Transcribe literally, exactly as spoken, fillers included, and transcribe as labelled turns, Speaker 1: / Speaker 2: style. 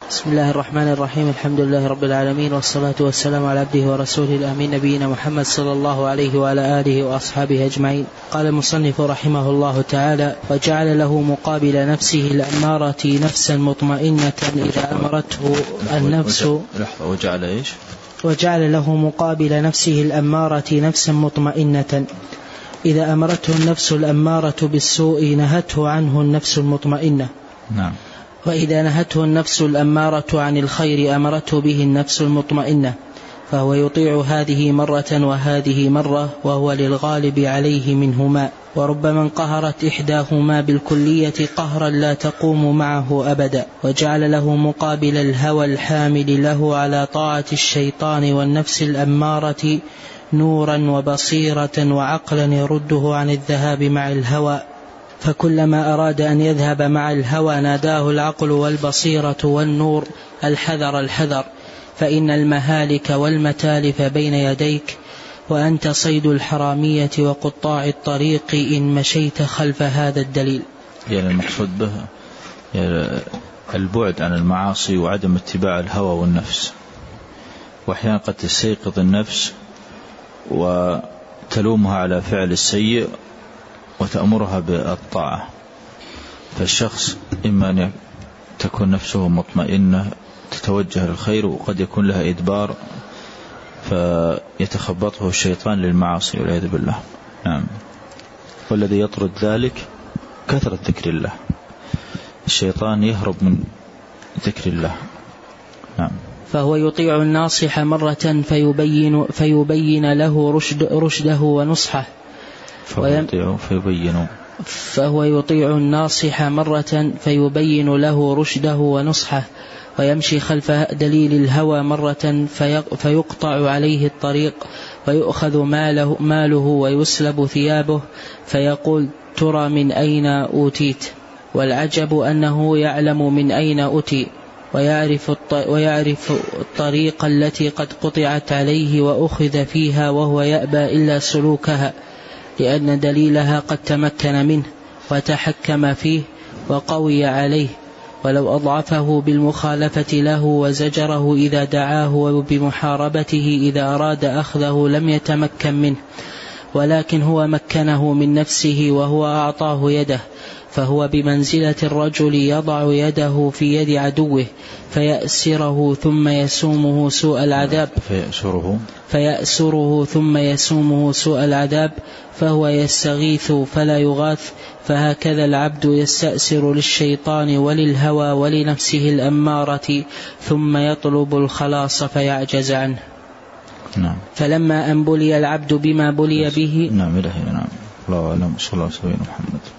Speaker 1: بسم الله الرحمن الرحيم. الحمد لله رب العالمين، والصلاة والسلام على عبده ورسوله الأمين نبينا محمد صلى الله عليه وعلى آله وأصحابه أجمعين. قال المصنف رحمه الله تعالى: وجعل له مقابل نفسه الأمارة نفسا مطمئنة إذا أمرته النفس
Speaker 2: وجعل إيش؟
Speaker 1: وجعل له مقابل نفسه الأمارة نفسا مطمئنة إذا أمرته النفس الأمارة بالسوء نهته عنه النفس المطمئنة.
Speaker 2: نعم.
Speaker 1: وإذا نهته النفس الأمارة عن الخير أمرته به النفس المطمئنة، فهو يطيع هذه مرة وهذه مرة، وهو للغالب عليه منهما. وربما انقهرت إحداهما بالكلية قهرا لا تقوم معه أبدا. وجعل له مقابل الهوى الحامل له على طاعة الشيطان والنفس الأمارة نورا وبصيرة وعقلا يرده عن الذهاب مع الهوى، فكلما أراد أن يذهب مع الهوى ناداه العقل والبصيرة والنور: الحذر الحذر، فإن المهالك والمتالف بين يديك، وأنت صيد الحرامية وقطاع الطريق إن مشيت خلف هذا الدليل.
Speaker 2: يعني المقصود به يعني البعد عن المعاصي وعدم اتباع الهوى والنفس. وأحيانا قد تستيقظ النفس وتلومها على فعل السيء وتأمرها بالطاعة، فالشخص إما أن تكون نفسه مطمئنة تتوجه للخير، وقد يكون لها إدبار فيتخبطه الشيطان للمعاصي والعياذ بالله. نعم. والذي يطرد ذلك كثرة ذكر الله، الشيطان يهرب من ذكر الله. نعم.
Speaker 1: فهو يطيع الناصح مرة فيبين, فيبين له رشد رشده ونصحه،
Speaker 2: فهو يطيع فيبين
Speaker 1: فهو يطيع الناصح مرة فيبين له رشده ونصحه، ويمشي خلف دليل الهوى مرة فيقطع عليه الطريق، ويؤخذ ماله, ماله ويسلب ثيابه، فيقول: ترى من أين أوتيت؟ والعجب أنه يعلم من أين أتي، ويعرف, ويعرف الطريق التي قد قطعت عليه وأخذ فيها، وهو يأبى إلا سلوكها، لأن دليلها قد تمكن منه وتحكم فيه وقوي عليه، ولو أضعفه بالمخالفة له وزجره إذا دعاه وبمحاربته إذا أراد أخذه لم يتمكن منه، ولكن هو مكنه من نفسه وهو أعطاه يده، فهو بمنزلة الرجل يضع يده في يد عدوه فيأسره ثم يسومه سوء العذاب
Speaker 2: فيأسره,
Speaker 1: فيأسره ثم يسومه سوء العذاب، فهو يستغيث فلا يغاث. فهكذا العبد يستأسر للشيطان وللهوى ولنفسه الأمارة، ثم يطلب الخلاص فيعجز عنه.
Speaker 2: نعم.
Speaker 1: فلما أن بلي العبد بما بلي به.
Speaker 2: نعم. نعم. الله أعلم. صلى الله عليه وسلم محمد.